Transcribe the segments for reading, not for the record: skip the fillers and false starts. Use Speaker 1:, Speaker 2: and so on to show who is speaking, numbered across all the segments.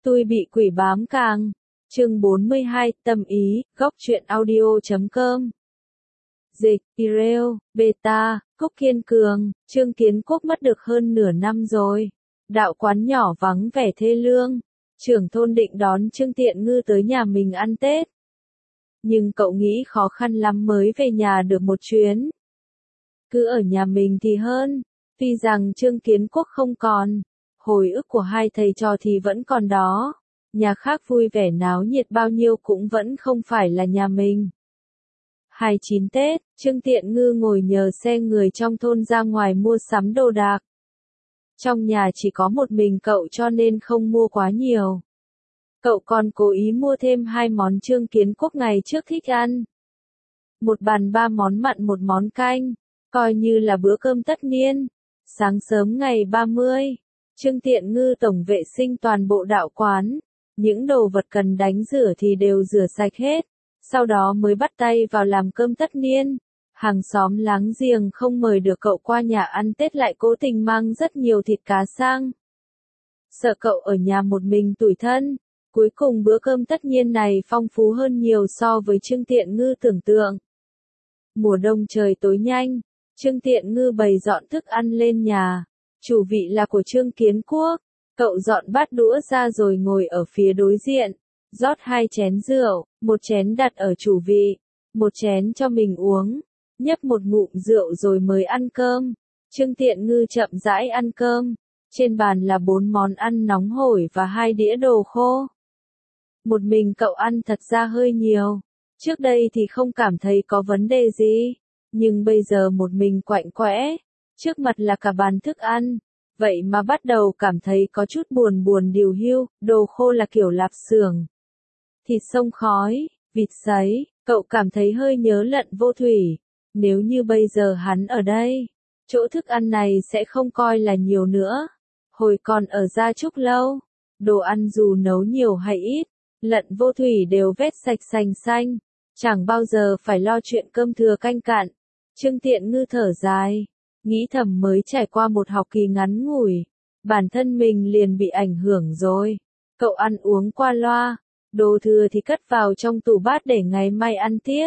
Speaker 1: Tôi bị quỷ bám càng. Chương 42, tâm ý, góc truyện audio.com. Dịch, Ireo, Beta, Cúc Kiên Cường, Trương Kiến Quốc mất được hơn nửa năm rồi. Đạo quán nhỏ vắng vẻ thê lương. Trưởng thôn định đón Trương Tiện Ngư tới nhà mình ăn Tết. Nhưng cậu nghĩ khó khăn lắm mới về nhà được một chuyến. Cứ ở nhà mình thì hơn. Tuy rằng Trương Kiến Quốc không còn, hồi ức của hai thầy trò thì vẫn còn đó. Nhà khác vui vẻ náo nhiệt bao nhiêu cũng vẫn không phải là nhà mình. 29 Tết, Trương Tiện Ngư ngồi nhờ xe người trong thôn ra ngoài mua sắm đồ đạc. Trong nhà chỉ có một mình cậu cho nên không mua quá nhiều. Cậu còn cố ý mua thêm 2 món Trương Kiến Quốc ngày trước thích ăn. Một bàn 3 món mặn một món canh, coi như là bữa cơm tất niên. Sáng sớm ngày 30, Trương Tiện Ngư tổng vệ sinh toàn bộ đạo quán. Những đồ vật cần đánh rửa thì đều rửa sạch hết. Sau đó mới bắt tay vào làm cơm tất niên. Hàng xóm láng giềng không mời được cậu qua nhà ăn Tết lại cố tình mang rất nhiều thịt cá sang. Sợ cậu ở nhà một mình tủi thân. Cuối cùng bữa cơm tất niên này phong phú hơn nhiều so với Trương Tiện Ngư tưởng tượng. Mùa đông trời tối nhanh, Trương Tiện Ngư bày dọn thức ăn lên nhà. Chủ vị là của Trương Kiến Quốc. Cậu dọn bát đũa ra rồi ngồi ở phía đối diện. Rót 2 chén rượu, một chén đặt ở chủ vị, một chén cho mình uống. Nhấp một ngụm rượu rồi mới ăn cơm. Trương Tiện Ngư chậm rãi ăn cơm. Trên bàn là 4 món ăn nóng hổi và 2 đĩa đồ khô. Một mình cậu ăn thật ra hơi nhiều. Trước đây thì không cảm thấy có vấn đề gì. Nhưng bây giờ một mình quạnh quẽ. Trước mặt là cả bàn thức ăn. Vậy mà bắt đầu cảm thấy có chút buồn điều hiu. Đồ khô là kiểu lạp xưởng, thịt xông khói, vịt sấy. Cậu cảm thấy hơi nhớ Lận Vô Thủy. Nếu như bây giờ hắn ở đây, chỗ thức ăn này sẽ không coi là nhiều nữa. Hồi còn ở Gia Trúc Lâu, đồ ăn dù nấu nhiều hay ít, Lận Vô Thủy đều vét sạch sành xanh. Chẳng bao giờ phải lo chuyện cơm thừa canh cạn. Trương Tiện Ngư thở dài, nghĩ thầm mới trải qua một học kỳ ngắn ngủi, bản thân mình liền bị ảnh hưởng rồi. Cậu ăn uống qua loa, đồ thừa thì cất vào trong tủ bát để ngày mai ăn tiếp.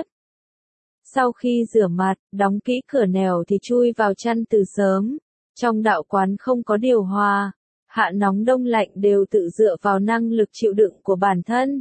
Speaker 1: Sau khi rửa mặt, đóng kỹ cửa nẻo thì chui vào chăn từ sớm. Trong đạo quán không có điều hòa, hạ nóng đông lạnh đều tự dựa vào năng lực chịu đựng của bản thân.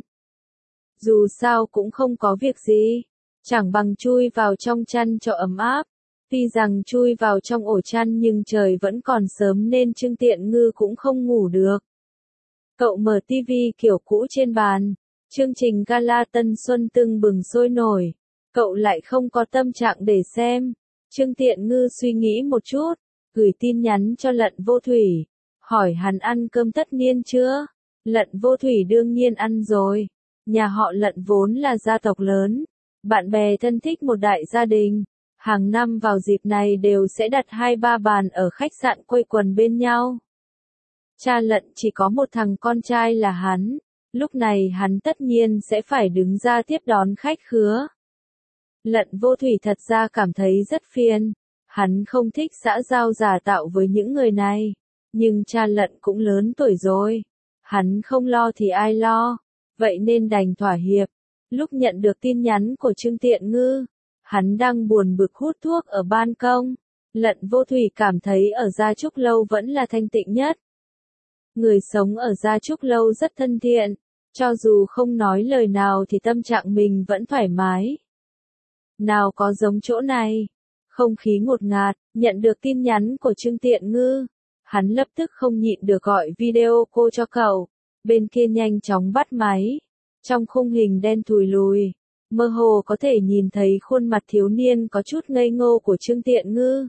Speaker 1: Dù sao cũng không có việc gì, chẳng bằng chui vào trong chăn cho ấm áp. Tuy rằng chui vào trong ổ chăn nhưng trời vẫn còn sớm nên Trương Tiện Ngư cũng không ngủ được. Cậu mở tivi kiểu cũ trên bàn, chương trình gala Tân Xuân tưng bừng sôi nổi. Cậu lại không có tâm trạng để xem. Trương Tiện Ngư suy nghĩ một chút, gửi tin nhắn cho Lận Vô Thủy, hỏi hắn ăn cơm tất niên chưa? Lận Vô Thủy đương nhiên ăn rồi. Nhà họ Lận vốn là gia tộc lớn, bạn bè thân thích một đại gia đình. Hàng năm vào dịp này đều sẽ đặt 2-3 bàn ở khách sạn quây quần bên nhau. Cha Lận chỉ có một thằng con trai là hắn. Lúc này hắn tất nhiên sẽ phải đứng ra tiếp đón khách khứa. Lận Vô Thủy thật ra cảm thấy rất phiền. Hắn không thích xã giao giả tạo với những người này. Nhưng cha Lận cũng lớn tuổi rồi. Hắn không lo thì ai lo. Vậy nên đành thỏa hiệp. Lúc nhận được tin nhắn của Trương Tiện Ngư, hắn đang buồn bực hút thuốc ở ban công. Lận Vô Thủy cảm thấy ở Gia Trúc Lâu vẫn là thanh tịnh nhất. Người sống ở Gia Trúc Lâu rất thân thiện. Cho dù không nói lời nào thì tâm trạng mình vẫn thoải mái. Nào có giống chỗ này. Không khí ngột ngạt, nhận được tin nhắn của Trương Tiện Ngư. Hắn lập tức không nhịn được gọi video cô cho cậu. Bên kia nhanh chóng bắt máy. Trong khung hình đen thùi lùi, mơ hồ có thể nhìn thấy khuôn mặt thiếu niên có chút ngây ngô của Trương Tiện Ngư.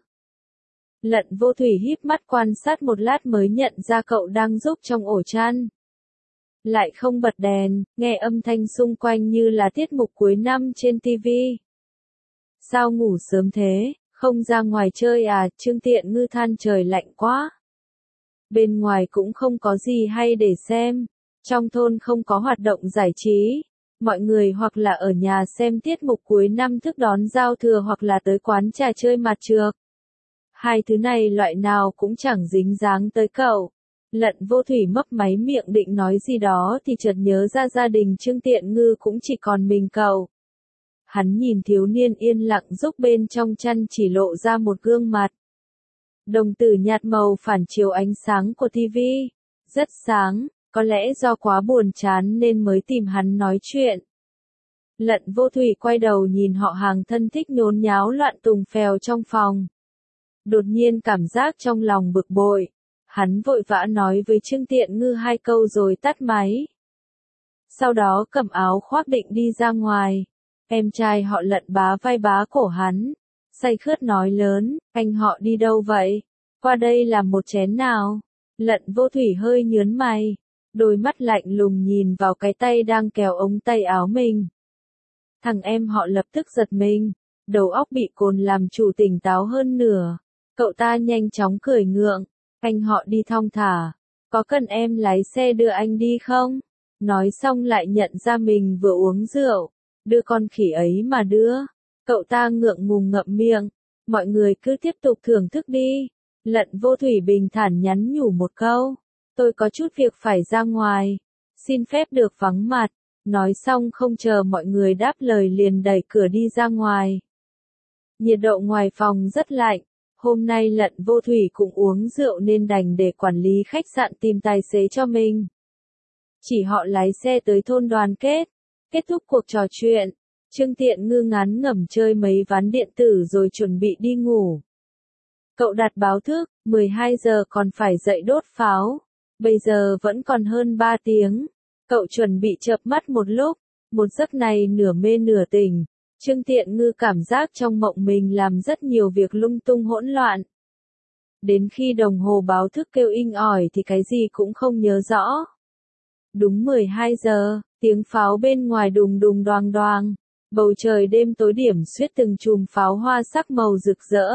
Speaker 1: Lận Vô Thủy híp mắt quan sát một lát mới nhận ra cậu đang giúp trong ổ chăn. Lại không bật đèn, nghe âm thanh xung quanh như là tiết mục cuối năm trên TV. Sao ngủ sớm thế, không ra ngoài chơi à? Trương Tiện Ngư than trời lạnh quá. Bên ngoài cũng không có gì hay để xem. Trong thôn không có hoạt động giải trí. Mọi người hoặc là ở nhà xem tiết mục cuối năm thức đón giao thừa hoặc là tới quán trà chơi mặt trược. Hai thứ này loại nào cũng chẳng dính dáng tới cậu. Lận Vô Thủy mấp máy miệng định nói gì đó thì chợt nhớ ra gia đình Trương Tiện Ngư cũng chỉ còn mình cậu. Hắn nhìn thiếu niên yên lặng giúp bên trong chăn chỉ lộ ra một gương mặt. Đồng tử nhạt màu phản chiếu ánh sáng của tivi. Rất sáng, có lẽ do quá buồn chán nên mới tìm hắn nói chuyện. Lận Vô Thủy quay đầu nhìn họ hàng thân thích nhốn nháo loạn tùng phèo trong phòng. Đột nhiên cảm giác trong lòng bực bội. Hắn vội vã nói với Trương Tiện Ngư 2 câu rồi tắt máy. Sau đó cầm áo khoác định đi ra ngoài. Em trai họ Lận bá vai bá cổ hắn. Say khướt nói lớn, anh họ đi đâu vậy? Qua đây làm một chén nào? Lận Vô Thủy hơi nhớn mày. Đôi mắt lạnh lùng nhìn vào cái tay đang kéo ống tay áo mình. Thằng em họ lập tức giật mình. Đầu óc bị cồn làm chủ tỉnh táo hơn nửa. Cậu ta nhanh chóng cười ngượng. Anh họ đi thong thả. Có cần em lái xe đưa anh đi không? Nói xong lại nhận ra mình vừa uống rượu. Đưa con khỉ ấy mà đưa. Cậu ta ngượng ngùng ngậm miệng. Mọi người cứ tiếp tục thưởng thức đi. Lận Vô Thủy bình thản nhắn nhủ một câu. Tôi có chút việc phải ra ngoài. Xin phép được vắng mặt. Nói xong không chờ mọi người đáp lời liền đẩy cửa đi ra ngoài. Nhiệt độ ngoài phòng rất lạnh. Hôm nay Lận Vô Thủy cũng uống rượu nên đành để quản lý khách sạn tìm tài xế cho mình. Chỉ họ lái xe tới thôn Đoàn Kết. Kết thúc cuộc trò chuyện. Trương Tiện Ngư ngán ngẩm chơi mấy ván điện tử rồi chuẩn bị đi ngủ. Cậu đặt báo thức, 12 giờ còn phải dậy đốt pháo. Bây giờ vẫn còn hơn 3 tiếng. Cậu chuẩn bị chợp mắt một lúc. Một giấc này nửa mê nửa tỉnh. Trương Tiện Ngư cảm giác trong mộng mình làm rất nhiều việc lung tung hỗn loạn. Đến khi đồng hồ báo thức kêu inh ỏi thì cái gì cũng không nhớ rõ. Đúng 12 giờ, tiếng pháo bên ngoài đùng đùng đoàng đoàng. Bầu trời đêm tối điểm xuyết từng chùm pháo hoa sắc màu rực rỡ.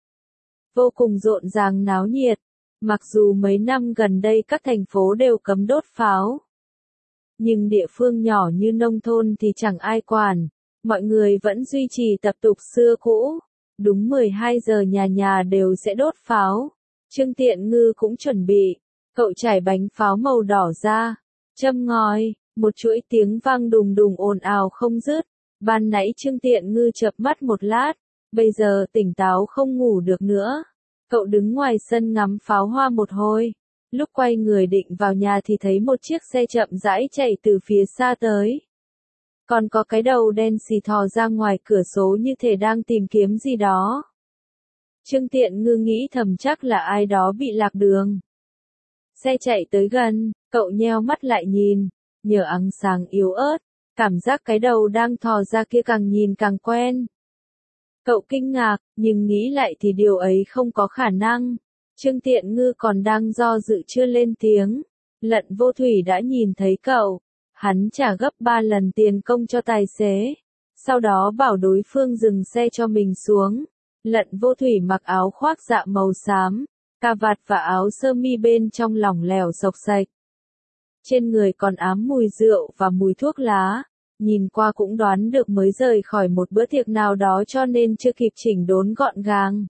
Speaker 1: Vô cùng rộn ràng náo nhiệt. Mặc dù mấy năm gần đây các thành phố đều cấm đốt pháo. Nhưng địa phương nhỏ như nông thôn thì chẳng ai quản. Mọi người vẫn duy trì tập tục xưa cũ. Đúng 12 giờ nhà nhà đều sẽ đốt pháo. Trương Tiện Ngư cũng chuẩn bị. Cậu trải bánh pháo màu đỏ ra. Châm ngòi, một chuỗi tiếng vang đùng đùng ồn ào không dứt. Ban nãy Trương Tiện Ngư chợp mắt một lát. Bây giờ tỉnh táo không ngủ được nữa. Cậu đứng ngoài sân ngắm pháo hoa một hồi. Lúc quay người định vào nhà thì thấy một chiếc xe chậm rãi chạy từ phía xa tới. Còn có cái đầu đen xì thò ra ngoài cửa sổ như thể đang tìm kiếm gì đó. Trương Tiện Ngư nghĩ thầm chắc là ai đó bị lạc đường. Xe chạy tới gần, cậu nheo mắt lại nhìn. Nhờ ánh sáng yếu ớt, cảm giác cái đầu đang thò ra kia càng nhìn càng quen. Cậu kinh ngạc, nhưng nghĩ lại thì điều ấy không có khả năng. Trương Tiện Ngư còn đang do dự chưa lên tiếng. Lận Vô Thủy đã nhìn thấy cậu. Hắn trả gấp 3 lần tiền công cho tài xế. Sau đó bảo đối phương dừng xe cho mình xuống. Lận Vô Thủy mặc áo khoác dạ màu xám, cà vạt và áo sơ mi bên trong lỏng lẻo xộc xạch. Trên người còn ám mùi rượu và mùi thuốc lá. Nhìn qua cũng đoán được mới rời khỏi một bữa tiệc nào đó cho nên chưa kịp chỉnh đốn gọn gàng.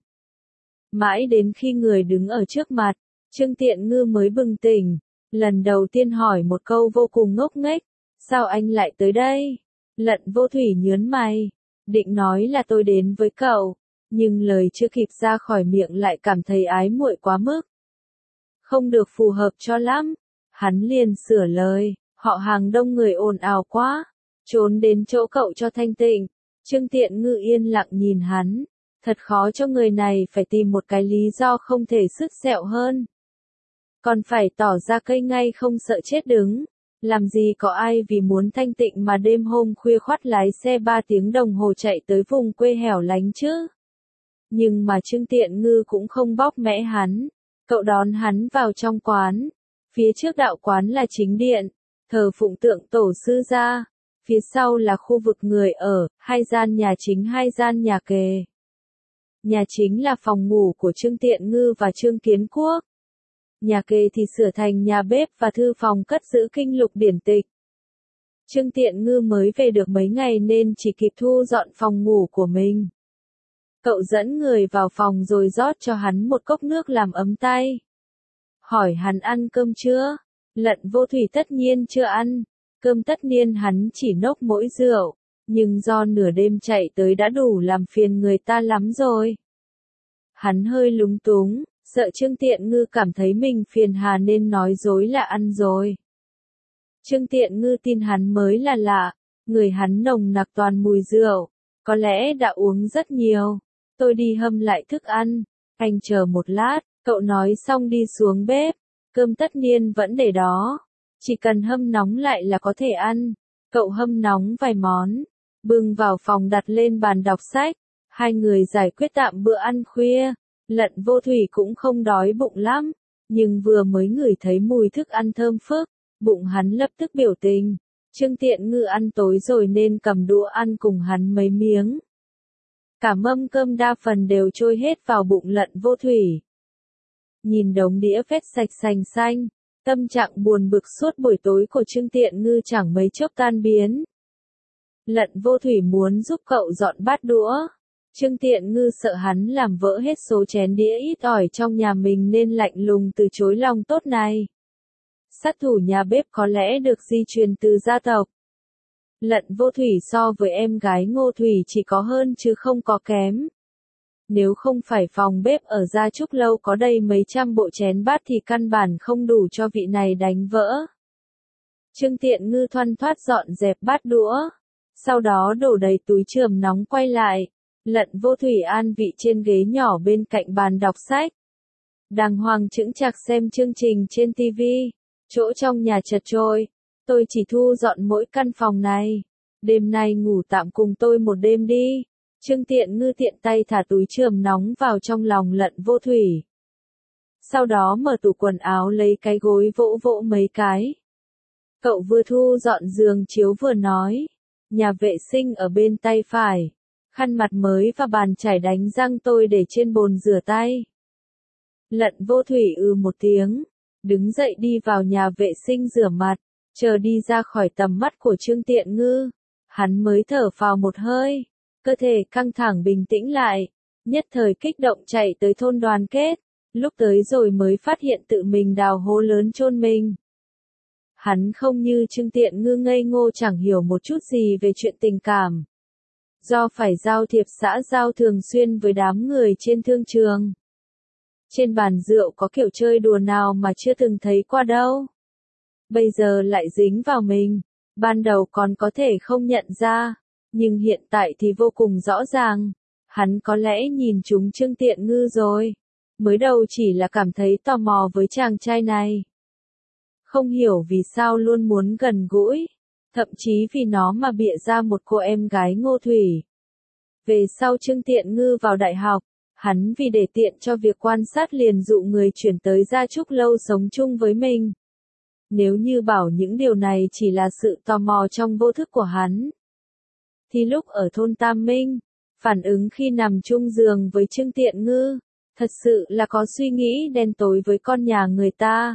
Speaker 1: Mãi đến khi người đứng ở trước mặt, Trương Tiện Ngư mới bừng tỉnh. Lần đầu tiên hỏi một câu vô cùng ngốc nghếch. Sao anh lại tới đây? Lận Vô Thủy nhớn mày. Định nói là tôi đến với cậu. Nhưng lời chưa kịp ra khỏi miệng lại cảm thấy ái muội quá mức. Không được phù hợp cho lắm. Hắn liền sửa lời. Họ hàng đông người ồn ào quá. Trốn đến chỗ cậu cho thanh tịnh. Trương Tiện Ngư yên lặng nhìn hắn. Thật khó cho người này phải tìm một cái lý do không thể sứt sẹo hơn. Còn phải tỏ ra cây ngay không sợ chết đứng. Làm gì có ai vì muốn thanh tịnh mà đêm hôm khuya khoắt lái xe 3 tiếng đồng hồ chạy tới vùng quê hẻo lánh chứ. Nhưng mà Trương Tiện Ngư cũng không bóc mẽ hắn. Cậu đón hắn vào trong quán. Phía trước đạo quán là chính điện, thờ phụng tượng tổ sư gia. Phía sau là khu vực người ở, 2 gian nhà chính 2 gian nhà kề. Nhà chính là phòng ngủ của Trương Tiện Ngư và Trương Kiến Quốc. Nhà kề thì sửa thành nhà bếp và thư phòng cất giữ kinh lục điển tịch. Trương Tiện Ngư mới về được mấy ngày nên chỉ kịp thu dọn phòng ngủ của mình. Cậu dẫn người vào phòng rồi rót cho hắn một cốc nước làm ấm tay. hỏi hắn ăn cơm chưa. Lận Vô Thủy tất nhiên chưa ăn, cơm tất nhiên hắn chỉ nốc mỗi rượu, nhưng do nửa đêm chạy tới đã đủ làm phiền người ta lắm rồi. Hắn hơi lúng túng, sợ Trương Tiện Ngư cảm thấy mình phiền hà nên nói dối là ăn rồi. Trương Tiện Ngư tin hắn mới là lạ, người hắn nồng nặc toàn mùi rượu, có lẽ đã uống rất nhiều. Tôi đi hâm lại thức ăn, anh chờ một lát, cậu nói xong đi xuống bếp, cơm tất nhiên vẫn để đó, chỉ cần hâm nóng lại là có thể ăn. Cậu hâm nóng vài món, bưng vào phòng đặt lên bàn đọc sách, hai người giải quyết tạm bữa ăn khuya. Lận Vô Thủy cũng không đói bụng lắm, nhưng vừa mới ngửi thấy mùi thức ăn thơm phức, bụng hắn lập tức biểu tình. Trương Tiện Ngư ăn tối rồi nên cầm đũa ăn cùng hắn mấy miếng. Cả mâm cơm đa phần đều trôi hết vào bụng Lận Vô Thủy. Nhìn đống đĩa phết sạch sành xanh, tâm trạng buồn bực suốt buổi tối của Trương Tiện Ngư chẳng mấy chốc tan biến. Lận Vô Thủy muốn giúp cậu dọn bát đũa. Trương Tiện Ngư sợ hắn làm vỡ hết số chén đĩa ít ỏi trong nhà mình nên lạnh lùng từ chối lòng tốt này. Sát thủ nhà bếp có lẽ được di truyền từ gia tộc. Lận Vô Thủy so với em gái Ngô Thủy chỉ có hơn chứ không có kém. Nếu không phải phòng bếp ở Gia Trúc Lâu có đầy mấy trăm bộ chén bát thì căn bản không đủ cho vị này đánh vỡ. Trương Tiện Ngư thoăn thoắt dọn dẹp bát đũa, sau đó đổ đầy túi chườm nóng quay lại. Lận Vô Thủy an vị trên ghế nhỏ bên cạnh bàn đọc sách. Đàng hoàng chững chạc xem chương trình trên TV. Chỗ trong nhà chật chội, tôi chỉ thu dọn mỗi căn phòng này. Đêm nay ngủ tạm cùng tôi một đêm đi. Trương Tiện Ngư tiện tay thả túi chườm nóng vào trong lòng Lận Vô Thủy. Sau đó mở tủ quần áo lấy cái gối vỗ vỗ mấy cái. Cậu vừa thu dọn giường chiếu vừa nói. Nhà vệ sinh ở bên tay phải. Khăn mặt mới và bàn chải đánh răng tôi để trên bồn rửa tay. Lận Vô Thủy một tiếng, đứng dậy đi vào nhà vệ sinh rửa mặt, chờ đi ra khỏi tầm mắt của Trương Tiện Ngư. Hắn mới thở phào một hơi, cơ thể căng thẳng bình tĩnh lại, nhất thời kích động chạy tới thôn Đoàn Kết, lúc tới rồi mới phát hiện tự mình đào hố lớn chôn mình. Hắn không như Trương Tiện Ngư ngây ngô chẳng hiểu một chút gì về chuyện tình cảm. Do phải giao thiệp xã giao thường xuyên với đám người trên thương trường. Trên bàn rượu có kiểu chơi đùa nào mà chưa từng thấy qua đâu. Bây giờ lại dính vào mình, ban đầu còn có thể không nhận ra, nhưng hiện tại thì vô cùng rõ ràng. Hắn có lẽ nhìn trúng Trương Tiện Ngư rồi. Mới đầu chỉ là cảm thấy tò mò với chàng trai này. Không hiểu vì sao luôn muốn gần gũi. Thậm chí vì nó mà bịa ra một cô em gái Ngô Thủy. Về sau Trương Tiện Ngư vào đại học, hắn vì để tiện cho việc quan sát liền dụ người chuyển tới Gia Trúc Lâu sống chung với mình. Nếu như bảo những điều này chỉ là sự tò mò trong vô thức của hắn, thì lúc ở thôn Tam Minh, phản ứng khi nằm chung giường với Trương Tiện Ngư, thật sự là có suy nghĩ đen tối với con nhà người ta.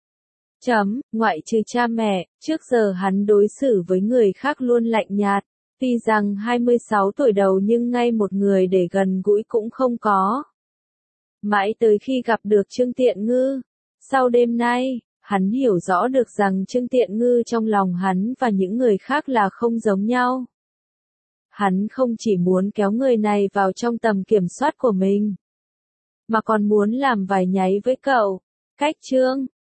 Speaker 1: Ngoại trừ cha mẹ, trước giờ hắn đối xử với người khác luôn lạnh nhạt, tuy rằng 26 tuổi đầu nhưng ngay một người để gần gũi cũng không có. Mãi tới khi gặp được Trương Tiện Ngư, sau đêm nay, hắn hiểu rõ được rằng Trương Tiện Ngư trong lòng hắn và những người khác là không giống nhau. Hắn không chỉ muốn kéo người này vào trong tầm kiểm soát của mình, mà còn muốn làm vài nháy với cậu. Cách Trương